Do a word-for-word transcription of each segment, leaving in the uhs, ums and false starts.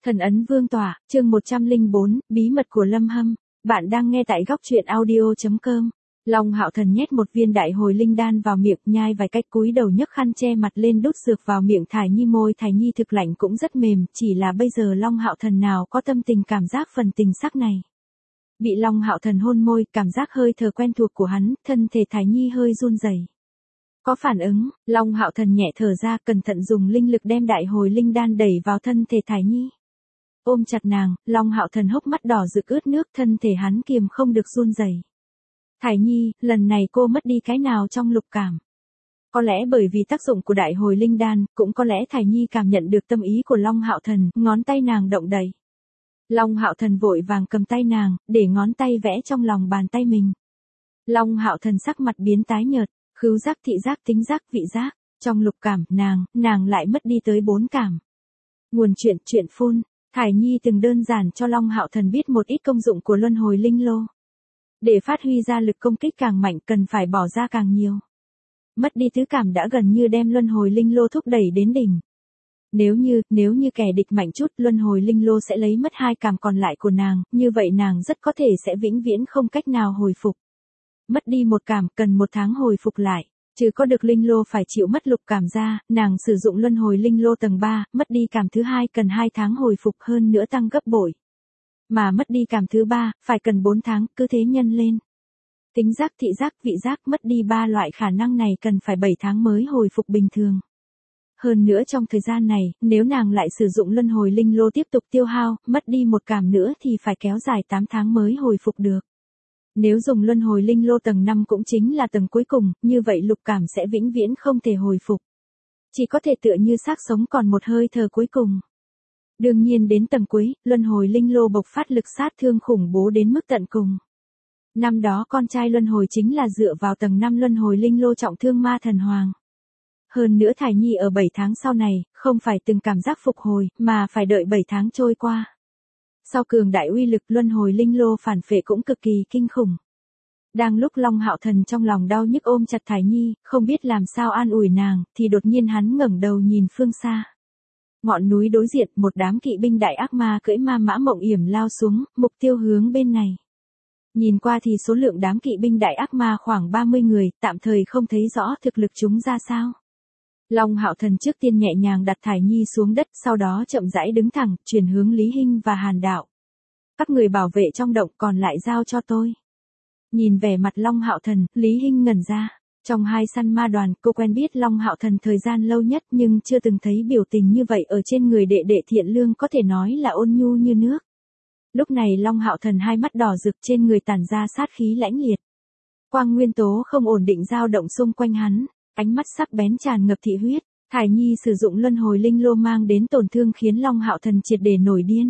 Thần ấn vương tỏa, chương một trăm lẻ bốn, bí mật của Lâm Hâm. Bạn đang nghe tại góc truyện audio chấm com. Long Hạo Thần nhét một viên đại hồi linh đan vào miệng, nhai vài cách cúi đầu nhấc khăn che mặt lên đút dược vào miệng Thải Nhi. Môi Thải Nhi thực lạnh cũng rất mềm, chỉ là bây giờ Long Hạo Thần nào có tâm tình cảm giác phần tình sắc này. Bị Long Hạo Thần hôn môi, cảm giác hơi thở quen thuộc của hắn, thân thể Thải Nhi hơi run rẩy. Có phản ứng, Long Hạo Thần nhẹ thở ra, cẩn thận dùng linh lực đem đại hồi linh đan đẩy vào thân thể Thải Nhi. Ôm chặt nàng, Long Hạo Thần hốc mắt đỏ rực ướt nước, thân thể hắn kiềm không được run rẩy. Thải Nhi, lần này cô mất đi cái nào trong lục cảm? Có lẽ bởi vì tác dụng của đại hồi linh đan, cũng có lẽ Thải Nhi cảm nhận được tâm ý của Long Hạo Thần, ngón tay nàng động đậy. Long Hạo Thần vội vàng cầm tay nàng, để ngón tay vẽ trong lòng bàn tay mình. Long Hạo Thần sắc mặt biến tái nhợt, khứu giác, thị giác, tính giác, vị giác, trong lục cảm, nàng, nàng lại mất đi tới bốn cảm. Nguồn chuyện, chuyện phun. Thải Nhi từng đơn giản cho Long Hạo Thần biết một ít công dụng của luân hồi linh lô. Để phát huy ra lực công kích càng mạnh cần phải bỏ ra càng nhiều. Mất đi tứ cảm đã gần như đem luân hồi linh lô thúc đẩy đến đỉnh. Nếu như, nếu như kẻ địch mạnh chút, luân hồi linh lô sẽ lấy mất hai cảm còn lại của nàng, như vậy nàng rất có thể sẽ vĩnh viễn không cách nào hồi phục. Mất đi một cảm, cần một tháng hồi phục lại. Trừ có được linh lô phải chịu mất lục cảm ra, nàng sử dụng luân hồi linh lô tầng ba, mất đi cảm thứ hai cần hai tháng hồi phục, hơn nữa tăng gấp bội. Mà mất đi cảm thứ ba, phải cần bốn tháng, cứ thế nhân lên. Tính giác, thị giác, vị giác, mất đi ba loại khả năng này cần phải bảy tháng mới hồi phục bình thường. Hơn nữa trong thời gian này, nếu nàng lại sử dụng luân hồi linh lô tiếp tục tiêu hao, mất đi một cảm nữa thì phải kéo dài tám tháng mới hồi phục được. Nếu dùng luân hồi linh lô tầng năm cũng chính là tầng cuối cùng, như vậy lục cảm sẽ vĩnh viễn không thể hồi phục. Chỉ có thể tựa như xác sống còn một hơi thở cuối cùng. Đương nhiên đến tầng cuối, luân hồi linh lô bộc phát lực sát thương khủng bố đến mức tận cùng. Năm đó con trai luân hồi chính là dựa vào tầng năm luân hồi linh lô trọng thương ma thần hoàng. Hơn nữa Thải Nhi ở bảy tháng sau này, không phải từng cảm giác phục hồi, mà phải đợi bảy tháng trôi qua. Sau cường đại uy lực luân hồi linh lô phản phệ cũng cực kỳ kinh khủng. Đang lúc Long Hạo Thần trong lòng đau nhức ôm chặt Thải Nhi, không biết làm sao an ủi nàng, thì đột nhiên hắn ngẩng đầu nhìn phương xa. Ngọn núi đối diện, một đám kỵ binh đại ác ma cưỡi ma mã mộng yểm lao xuống, mục tiêu hướng bên này. Nhìn qua thì số lượng đám kỵ binh đại ác ma khoảng ba mươi người, tạm thời không thấy rõ thực lực chúng ra sao. Long Hạo Thần trước tiên nhẹ nhàng đặt Thải Nhi xuống đất, sau đó chậm rãi đứng thẳng, chuyển hướng Lý Hinh và Hàn Đạo. Các người bảo vệ trong động, còn lại giao cho tôi. Nhìn vẻ mặt Long Hạo Thần, Lý Hinh ngẩn ra. Trong hai săn ma đoàn, cô quen biết Long Hạo Thần thời gian lâu nhất nhưng chưa từng thấy biểu tình như vậy ở trên người đệ đệ thiện lương, có thể nói là ôn nhu như nước. Lúc này Long Hạo Thần hai mắt đỏ rực, trên người tản ra sát khí lãnh liệt. Quang nguyên tố không ổn định dao động xung quanh hắn. Ánh mắt sắc bén tràn ngập thị huyết, Thải Nhi sử dụng luân hồi linh lô mang đến tổn thương khiến Long Hạo Thần triệt để nổi điên.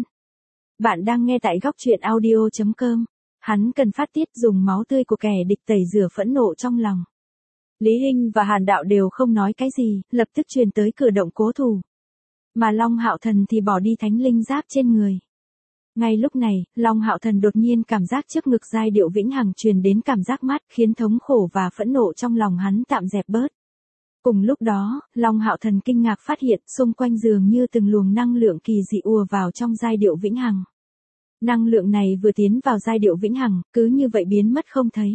Bạn đang nghe tại góc truyện audio chấm com. Hắn cần phát tiết, dùng máu tươi của kẻ địch tẩy rửa phẫn nộ trong lòng. Lý Hinh và Hàn Đạo đều không nói cái gì, lập tức truyền tới cửa động cố thủ. Mà Long Hạo Thần thì bỏ đi thánh linh giáp trên người. Ngay lúc này, Long Hạo Thần đột nhiên cảm giác trước ngực giai điệu vĩnh hằng truyền đến cảm giác mát, khiến thống khổ và phẫn nộ trong lòng hắn tạm dẹp bớt. Cùng lúc đó, Long Hạo Thần kinh ngạc phát hiện xung quanh dường như từng luồng năng lượng kỳ dị ùa vào trong giai điệu vĩnh hằng. Năng lượng này vừa tiến vào giai điệu vĩnh hằng, cứ như vậy biến mất không thấy.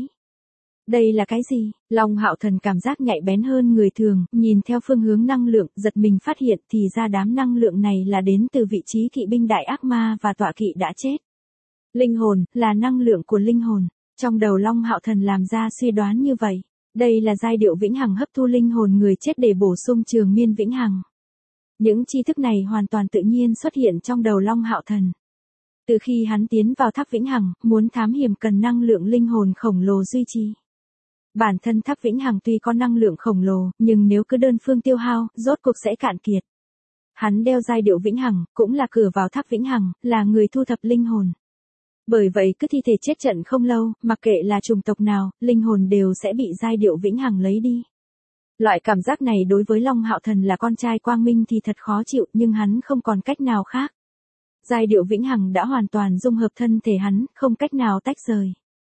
Đây là cái gì? Long Hạo Thần cảm giác nhạy bén hơn người thường, nhìn theo phương hướng năng lượng, giật mình phát hiện thì ra đám năng lượng này là đến từ vị trí kỵ binh đại ác ma và tọa kỵ đã chết. Linh hồn, là năng lượng của linh hồn. Trong đầu Long Hạo Thần làm ra suy đoán như vậy. Đây là giai điệu vĩnh hằng hấp thu linh hồn người chết để bổ sung trường miên vĩnh hằng. Những tri thức này hoàn toàn tự nhiên xuất hiện trong đầu Long Hạo Thần. Từ khi hắn tiến vào tháp vĩnh hằng, muốn thám hiểm cần năng lượng linh hồn khổng lồ duy trì. Bản thân tháp vĩnh hằng tuy có năng lượng khổng lồ, nhưng nếu cứ đơn phương tiêu hao, rốt cuộc sẽ cạn kiệt. Hắn đeo giai điệu vĩnh hằng, cũng là cửa vào tháp vĩnh hằng, là người thu thập linh hồn. Bởi vậy cứ thi thể chết trận không lâu, mặc kệ là chủng tộc nào, linh hồn đều sẽ bị giai điệu vĩnh hằng lấy đi. Loại cảm giác này đối với Long Hạo Thần là con trai quang minh thì thật khó chịu, nhưng hắn không còn cách nào khác. Giai điệu vĩnh hằng đã hoàn toàn dung hợp thân thể hắn, không cách nào tách rời.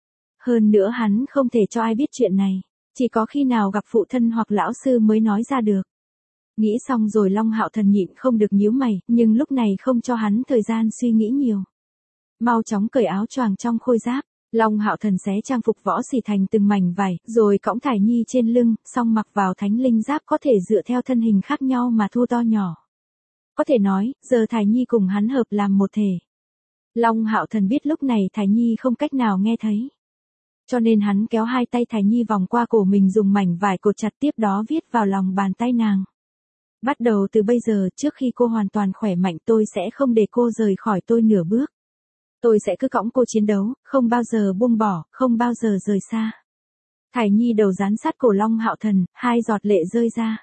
Hơn nữa hắn không thể cho ai biết chuyện này, chỉ có khi nào gặp phụ thân hoặc lão sư mới nói ra được. Nghĩ xong rồi Long Hạo Thần nhịn không được nhíu mày, nhưng lúc này không cho hắn thời gian suy nghĩ nhiều. Mau chóng cởi áo choàng trong khôi giáp, Long Hạo Thần xé trang phục võ xỉ thành từng mảnh vải, rồi cõng Thải Nhi trên lưng, xong mặc vào thánh linh giáp có thể dựa theo thân hình khác nhau mà thu to nhỏ. Có thể nói, giờ Thải Nhi cùng hắn hợp làm một thể. Long Hạo Thần biết lúc này Thải Nhi không cách nào nghe thấy. Cho nên hắn kéo hai tay Thải Nhi vòng qua cổ mình dùng mảnh vải cột chặt, tiếp đó viết vào lòng bàn tay nàng. Bắt đầu từ bây giờ, trước khi cô hoàn toàn khỏe mạnh tôi sẽ không để cô rời khỏi tôi nửa bước. Tôi sẽ cứ cõng cô chiến đấu, không bao giờ buông bỏ, không bao giờ rời xa. Thải Nhi đầu dán sát cổ Long Hạo Thần, hai giọt lệ rơi ra.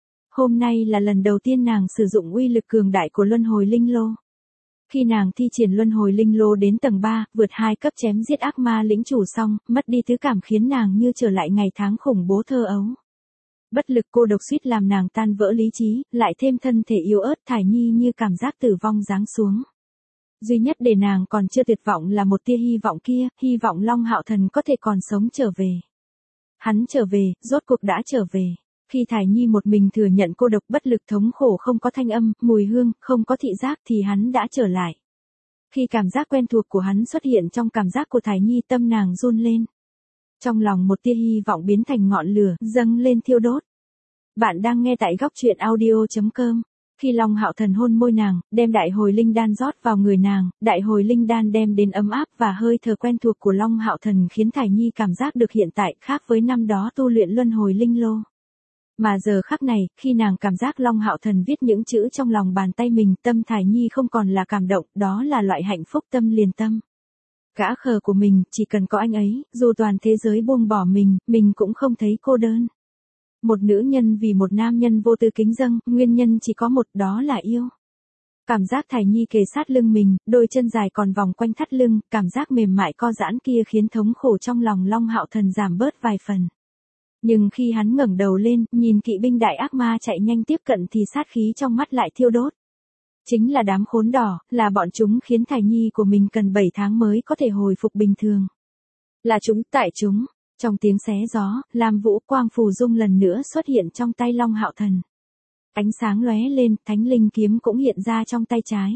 Hôm nay là lần đầu tiên nàng sử dụng uy lực cường đại của luân hồi linh lô. Khi nàng thi triển luân hồi linh lô đến tầng ba, vượt hai cấp chém giết ác ma lĩnh chủ xong, mất đi tứ cảm khiến nàng như trở lại ngày tháng khủng bố thơ ấu. Bất lực cô độc suýt làm nàng tan vỡ lý trí, lại thêm thân thể yếu ớt, Thải Nhi như cảm giác tử vong giáng xuống. Duy nhất để nàng còn chưa tuyệt vọng là một tia hy vọng kia, hy vọng Long Hạo Thần có thể còn sống trở về. Hắn trở về, rốt cuộc đã trở về. Khi Thải Nhi một mình thừa nhận cô độc bất lực thống khổ không có thanh âm, mùi hương, không có thị giác thì hắn đã trở lại. Khi cảm giác quen thuộc của hắn xuất hiện trong cảm giác của Thải Nhi, tâm nàng run lên. Trong lòng một tia hy vọng biến thành ngọn lửa, dâng lên thiêu đốt. Bạn đang nghe tại góc truyện audio chấm com. Khi Long Hạo Thần hôn môi nàng, đem đại hồi linh đan rót vào người nàng, đại hồi linh đan đem đến ấm áp và hơi thở quen thuộc của Long Hạo Thần khiến Thải Nhi cảm giác được hiện tại khác với năm đó tu luyện luân hồi linh lô. Mà giờ khắc này, khi nàng cảm giác Long Hạo Thần viết những chữ trong lòng bàn tay mình, tâm Thải Nhi không còn là cảm động, đó là loại hạnh phúc tâm liền tâm. Gã khờ của mình, chỉ cần có anh ấy, dù toàn thế giới buông bỏ mình, mình cũng không thấy cô đơn. Một nữ nhân vì một nam nhân vô tư kính dâng, nguyên nhân chỉ có một, đó là yêu. Cảm giác Thải Nhi kề sát lưng mình, đôi chân dài còn vòng quanh thắt lưng, cảm giác mềm mại co giãn kia khiến thống khổ trong lòng Long Hạo Thần giảm bớt vài phần. Nhưng khi hắn ngẩng đầu lên, nhìn kỵ binh đại ác ma chạy nhanh tiếp cận thì sát khí trong mắt lại thiêu đốt. Chính là đám khốn đỏ, là bọn chúng khiến Thải Nhi của mình cần bảy tháng mới có thể hồi phục bình thường. Là chúng, tại chúng. Trong tiếng xé gió, Lam Vũ Quang Phù Dung lần nữa xuất hiện trong tay Long Hạo Thần. Ánh sáng lóe lên, thánh linh kiếm cũng hiện ra trong tay trái.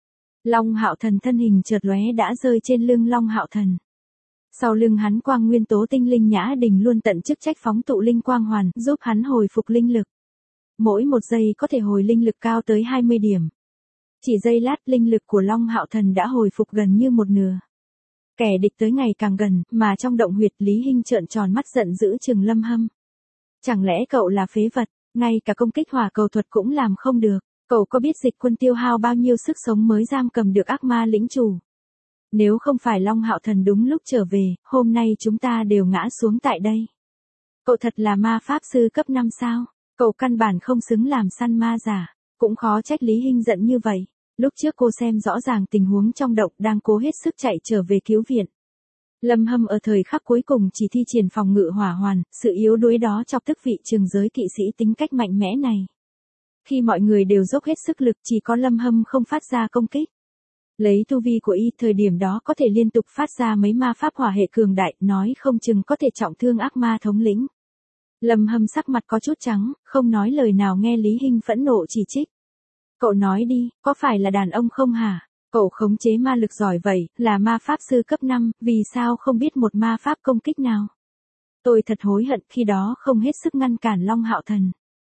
Long Hạo Thần thân hình chợt lóe đã rơi trên lưng Long Hạo Thần. Sau lưng hắn quang nguyên tố tinh linh nhã đình luôn tận chức trách phóng tụ linh quang hoàn, giúp hắn hồi phục linh lực. Mỗi một giây có thể hồi linh lực cao tới hai mươi điểm. Chỉ giây lát, linh lực của Long Hạo Thần đã hồi phục gần như một nửa. Kẻ địch tới ngày càng gần, mà trong động huyệt Lý Hinh trợn tròn mắt giận dữ trừng Lâm Hâm. Chẳng lẽ cậu là phế vật, ngay cả công kích hỏa cầu thuật cũng làm không được, cậu có biết dịch quân tiêu hao bao nhiêu sức sống mới giam cầm được ác ma lĩnh chủ? Nếu không phải Long Hạo Thần đúng lúc trở về, hôm nay chúng ta đều ngã xuống tại đây. Cậu thật là ma pháp sư cấp năm sao, cậu căn bản không xứng làm săn ma giả, cũng khó trách Lý Hinh giận như vậy. Lúc trước cô xem rõ ràng tình huống trong động đang cố hết sức chạy trở về cứu viện. Lâm Hâm ở thời khắc cuối cùng chỉ thi triển phòng ngự hỏa hoàn, sự yếu đuối đó chọc tức vị trường giới kỵ sĩ tính cách mạnh mẽ này. Khi mọi người đều dốc hết sức lực chỉ có Lâm Hâm không phát ra công kích. Lấy tu vi của y thời điểm đó có thể liên tục phát ra mấy ma pháp hỏa hệ cường đại, nói không chừng có thể trọng thương ác ma thống lĩnh. Lâm Hâm sắc mặt có chút trắng, không nói lời nào nghe Lý Hinh phẫn nộ chỉ trích. Cậu nói đi, có phải là đàn ông không hả? Cậu khống chế ma lực giỏi vậy, là ma pháp sư cấp năm, vì sao không biết một ma pháp công kích nào? Tôi thật hối hận khi đó không hết sức ngăn cản Long Hạo Thần.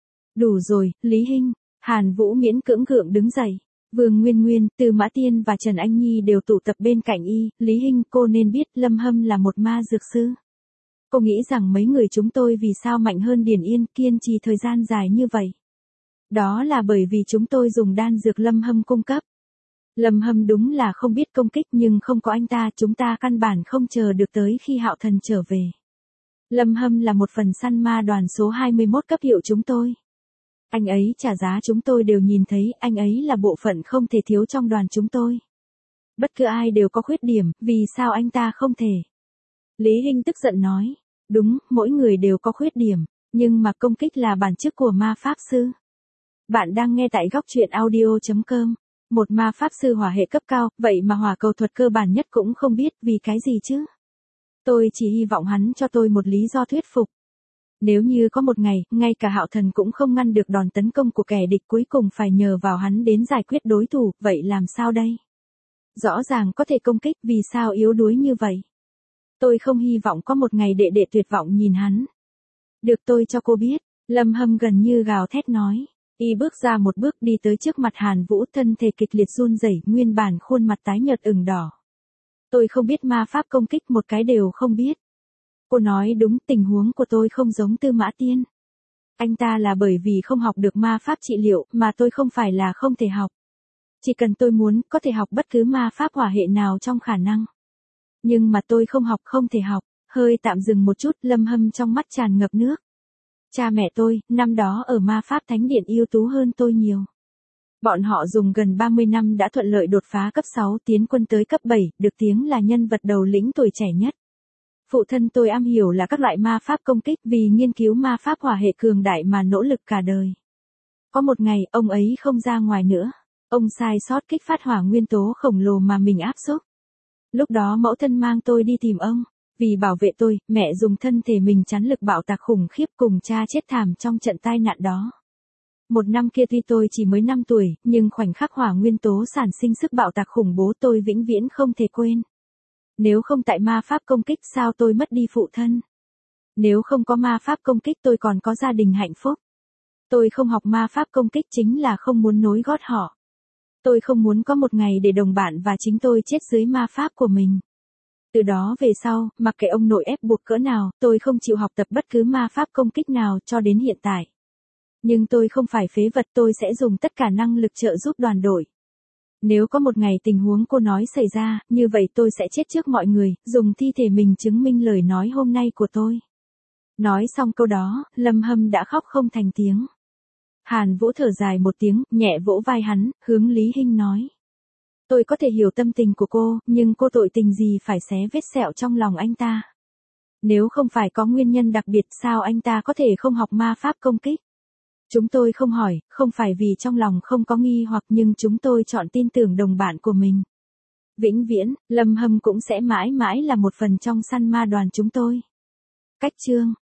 Đủ rồi, Lý Hinh. Hàn Vũ miễn cưỡng gượng đứng dậy. Vương Nguyên Nguyên, Từ Mã Tiên và Trần Anh Nhi đều tụ tập bên cạnh y. Lý Hinh, cô nên biết Lâm Hâm là một ma dược sư. Cô nghĩ rằng mấy người chúng tôi vì sao mạnh hơn Điển Yên, kiên trì thời gian dài như vậy? Đó là bởi vì chúng tôi dùng đan dược Lâm Hâm cung cấp. Lâm Hâm đúng là không biết công kích, nhưng không có anh ta chúng ta căn bản không chờ được tới khi Hạo Thần trở về. Lâm Hâm là một phần săn ma đoàn số hai mươi mốt cấp hiệu chúng tôi. Anh ấy trả giá chúng tôi đều nhìn thấy, anh ấy là bộ phận không thể thiếu trong đoàn chúng tôi. Bất cứ ai đều có khuyết điểm, vì sao anh ta không thể? Lý Hinh tức giận nói. Đúng, mỗi người đều có khuyết điểm, nhưng mà công kích là bản chất của ma pháp sư. Bạn đang nghe tại góc truyện audio chấm com. Một ma pháp sư hỏa hệ cấp cao, vậy mà hỏa cầu thuật cơ bản nhất cũng không biết, vì cái gì chứ? Tôi chỉ hy vọng hắn cho tôi một lý do thuyết phục. Nếu như có một ngày, ngay cả Hạo Thần cũng không ngăn được đòn tấn công của kẻ địch cuối cùng phải nhờ vào hắn đến giải quyết đối thủ, vậy làm sao đây? Rõ ràng có thể công kích, vì sao yếu đuối như vậy? Tôi không hy vọng có một ngày đệ đệ tuyệt vọng nhìn hắn. Được, tôi cho cô biết, Lâm Hâm gần như gào thét nói. Y bước ra một bước đi tới trước mặt Hàn Vũ, thân thể kịch liệt run rẩy, nguyên bản khuôn mặt tái nhợt ửng đỏ. Tôi không biết ma pháp công kích, một cái đều không biết. Cô nói đúng, tình huống của tôi không giống Tư Mã Tiên. Anh ta là bởi vì không học được ma pháp trị liệu, mà tôi không phải là không thể học. Chỉ cần tôi muốn, có thể học bất cứ ma pháp hỏa hệ nào trong khả năng. Nhưng mà tôi không học, không thể học. Hơi tạm dừng một chút, Lâm Hâm trong mắt tràn ngập nước. Cha mẹ tôi, năm đó ở ma pháp thánh điện ưu tú hơn tôi nhiều. Bọn họ dùng gần ba mươi năm đã thuận lợi đột phá cấp sáu, tiến quân tới cấp bảy, được tiếng là nhân vật đầu lĩnh tuổi trẻ nhất. Phụ thân tôi am hiểu là các loại ma pháp công kích, vì nghiên cứu ma pháp hỏa hệ cường đại mà nỗ lực cả đời. Có một ngày, ông ấy không ra ngoài nữa. Ông sai sót kích phát hỏa nguyên tố khổng lồ mà mình áp xúc. Lúc đó mẫu thân mang tôi đi tìm ông. Vì bảo vệ tôi, mẹ dùng thân thể mình chắn lực bạo tạc khủng khiếp, cùng cha chết thảm trong trận tai nạn đó. Một năm kia tuy tôi chỉ mới năm tuổi, nhưng khoảnh khắc hỏa nguyên tố sản sinh sức bạo tạc khủng bố tôi vĩnh viễn không thể quên. Nếu không tại ma pháp công kích, sao tôi mất đi phụ thân? Nếu không có ma pháp công kích, tôi còn có gia đình hạnh phúc. Tôi không học ma pháp công kích chính là không muốn nối gót họ. Tôi không muốn có một ngày để đồng bạn và chính tôi chết dưới ma pháp của mình. Từ đó về sau, mặc kệ ông nội ép buộc cỡ nào, tôi không chịu học tập bất cứ ma pháp công kích nào cho đến hiện tại. Nhưng tôi không phải phế vật, tôi sẽ dùng tất cả năng lực trợ giúp đoàn đội. Nếu có một ngày tình huống cô nói xảy ra, như vậy tôi sẽ chết trước mọi người, dùng thi thể mình chứng minh lời nói hôm nay của tôi. Nói xong câu đó, Lâm Hâm đã khóc không thành tiếng. Hàn Vũ thở dài một tiếng, nhẹ vỗ vai hắn, hướng Lý Hinh nói. Tôi có thể hiểu tâm tình của cô, nhưng cô tội tình gì phải xé vết sẹo trong lòng anh ta. Nếu không phải có nguyên nhân đặc biệt, sao anh ta có thể không học ma pháp công kích? Chúng tôi không hỏi, không phải vì trong lòng không có nghi hoặc, nhưng chúng tôi chọn tin tưởng đồng bạn của mình. Vĩnh viễn, Lâm Hâm cũng sẽ mãi mãi là một phần trong săn ma đoàn chúng tôi. Cách chương